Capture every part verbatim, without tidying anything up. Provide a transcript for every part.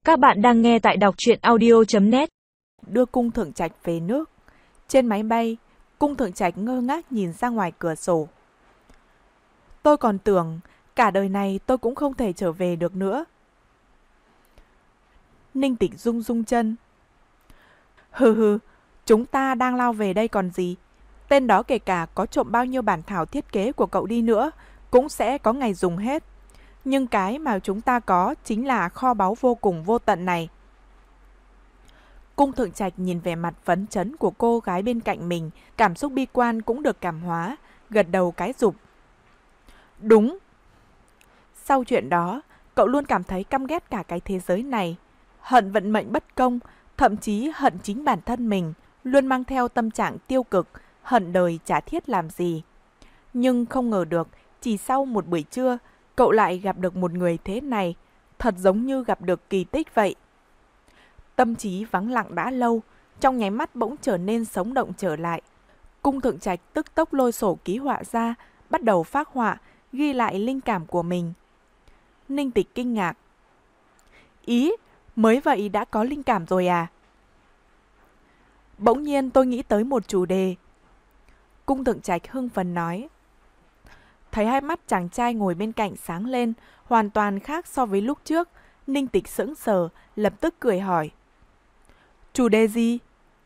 Các bạn đang nghe tại đọc truyện audio chấm net. Đưa Cung Thượng Trạch về nước. Trên máy bay, Cung Thượng Trạch ngơ ngác nhìn ra ngoài cửa sổ. Tôi còn tưởng cả đời này tôi cũng không thể trở về được nữa. Ninh Tịch rung rung chân. Hừ hừ, chúng ta đang lao về đây còn gì. Tên đó kể cả có trộm bao nhiêu bản thảo thiết kế của cậu đi nữa, cũng sẽ có ngày dùng hết. Nhưng cái mà chúng ta có chính là kho báu vô cùng vô tận này. Cung Thượng Trạch nhìn vẻ mặt phấn chấn của cô gái bên cạnh mình, cảm xúc bi quan cũng được cảm hóa, gật đầu cái rụp. Đúng. Sau chuyện đó, cậu luôn cảm thấy căm ghét cả cái thế giới này, hận vận mệnh bất công, thậm chí hận chính bản thân mình, luôn mang theo tâm trạng tiêu cực, hận đời chả thiết làm gì. Nhưng không ngờ được, chỉ sau một buổi trưa, cậu lại gặp được một người thế này, thật giống như gặp được kỳ tích vậy. Tâm trí vắng lặng đã lâu, trong nháy mắt bỗng trở nên sống động trở lại. Cung Thượng Trạch tức tốc lôi sổ ký họa ra, bắt đầu phác họa, ghi lại linh cảm của mình. Ninh Tịch kinh ngạc. Ý, mới vậy đã có linh cảm rồi à? Bỗng nhiên tôi nghĩ tới một chủ đề. Cung Thượng Trạch hưng phấn nói. Thấy hai mắt chàng trai ngồi bên cạnh sáng lên, hoàn toàn khác so với lúc trước. Ninh Tịch sững sờ, lập tức cười hỏi. Chủ đề gì?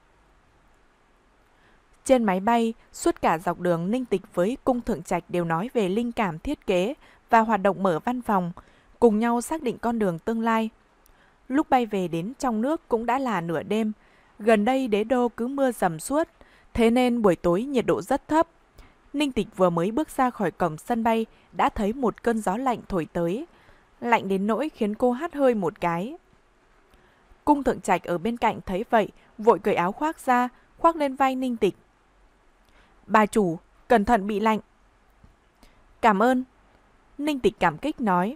Trên máy bay, suốt cả dọc đường Ninh Tịch với Cung Thượng Trạch đều nói về linh cảm thiết kế và hoạt động mở văn phòng, cùng nhau xác định con đường tương lai. Lúc bay về đến trong nước cũng đã là nửa đêm, gần đây đế đô cứ mưa rầm suốt, thế nên buổi tối nhiệt độ rất thấp. Ninh Tịch vừa mới bước ra khỏi cổng sân bay đã thấy một cơn gió lạnh thổi tới, lạnh đến nỗi khiến cô hắt hơi một cái. Cung Thượng Trạch ở bên cạnh thấy vậy, vội cởi áo khoác ra, khoác lên vai Ninh Tịch. Bà chủ, cẩn thận bị lạnh. Cảm ơn. Ninh Tịch cảm kích nói.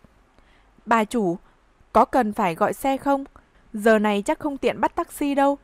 Bà chủ, có cần phải gọi xe không? Giờ này chắc không tiện bắt taxi đâu.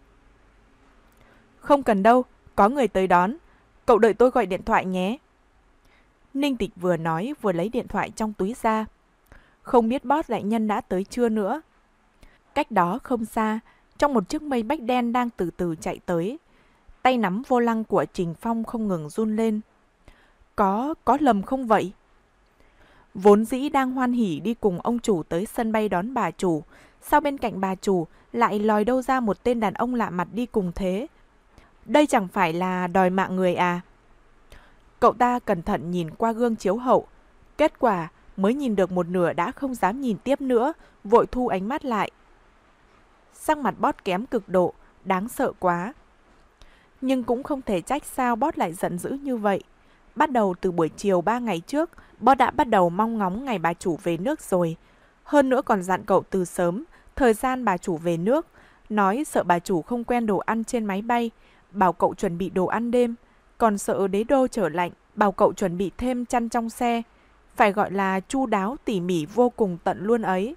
Không cần đâu, có người tới đón. Cậu đợi tôi gọi điện thoại nhé. Ninh Tịch vừa nói vừa lấy điện thoại trong túi ra. Không biết boss đại nhân đã tới chưa nữa. Cách đó không xa, trong một chiếc mây bách đen đang từ từ chạy tới. Tay nắm vô lăng của Trình Phong không ngừng run lên. Có, có lầm không vậy? Vốn dĩ đang hoan hỉ đi cùng ông chủ tới sân bay đón bà chủ, sao bên cạnh bà chủ lại lòi đâu ra một tên đàn ông lạ mặt đi cùng thế? Đây chẳng phải là đòi mạng người à? Cậu ta cẩn thận nhìn qua gương chiếu hậu. Kết quả mới nhìn được một nửa đã không dám nhìn tiếp nữa, vội thu ánh mắt lại. Sắc mặt boss kém cực độ, đáng sợ quá. Nhưng cũng không thể trách sao boss lại giận dữ như vậy. Bắt đầu từ buổi chiều ba ngày trước, boss đã bắt đầu mong ngóng ngày bà chủ về nước rồi. Hơn nữa còn dặn cậu từ sớm, thời gian bà chủ về nước, nói sợ bà chủ không quen đồ ăn trên máy bay, bảo cậu chuẩn bị đồ ăn đêm, còn sợ đế đô trở lạnh, bảo cậu chuẩn bị thêm chăn trong xe. Phải gọi là chu đáo tỉ mỉ vô cùng tận luôn ấy.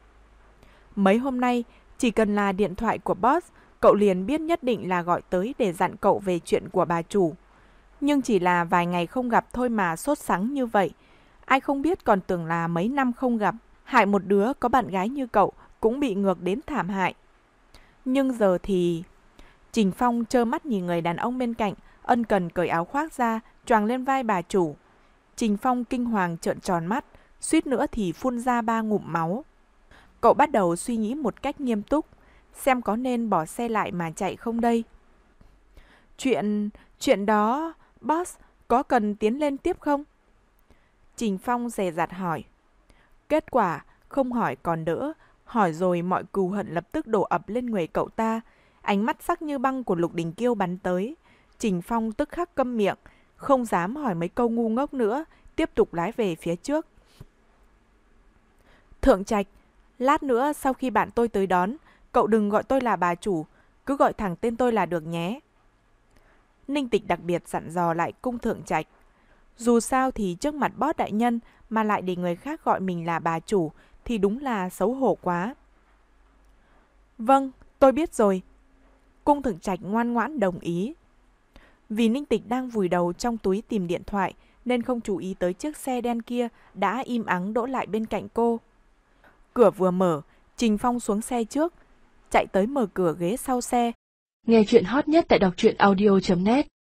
Mấy hôm nay, chỉ cần là điện thoại của boss, cậu liền biết nhất định là gọi tới để dặn cậu về chuyện của bà chủ. Nhưng chỉ là vài ngày không gặp thôi mà sốt sắng như vậy. Ai không biết còn tưởng là mấy năm không gặp, hại một đứa có bạn gái như cậu cũng bị ngược đến thảm hại. Nhưng giờ thì... Trình Phong trơ mắt nhìn người đàn ông bên cạnh, ân cần cởi áo khoác ra, choàng lên vai bà chủ. Trình Phong kinh hoàng trợn tròn mắt, suýt nữa thì phun ra ba ngụm máu. Cậu bắt đầu suy nghĩ một cách nghiêm túc, xem có nên bỏ xe lại mà chạy không đây. Chuyện... chuyện đó... boss, có cần tiến lên tiếp không? Trình Phong dè dặt hỏi. Kết quả, không hỏi còn đỡ, hỏi rồi mọi cừu hận lập tức đổ ập lên người cậu ta. Ánh mắt sắc như băng của Lục Đình Kiêu bắn tới. Trình Phong tức khắc câm miệng, không dám hỏi mấy câu ngu ngốc nữa, tiếp tục lái về phía trước. Thượng Trạch, lát nữa sau khi bạn tôi tới đón, cậu đừng gọi tôi là bà chủ, cứ gọi thẳng tên tôi là được nhé. Ninh Tịch đặc biệt dặn dò lại Cung Thượng Trạch. Dù sao thì trước mặt boss đại nhân mà lại để người khác gọi mình là bà chủ thì đúng là xấu hổ quá. Vâng, tôi biết rồi. Cung Thượng Trạch ngoan ngoãn đồng ý. Vì Ninh Tịch đang vùi đầu trong túi tìm điện thoại nên không chú ý tới chiếc xe đen kia đã im ắng đỗ lại bên cạnh cô. Cửa vừa mở, Trình Phong xuống xe trước, chạy tới mở cửa ghế sau xe. Nghe chuyện hot nhất tại đọc truyện audio chấm net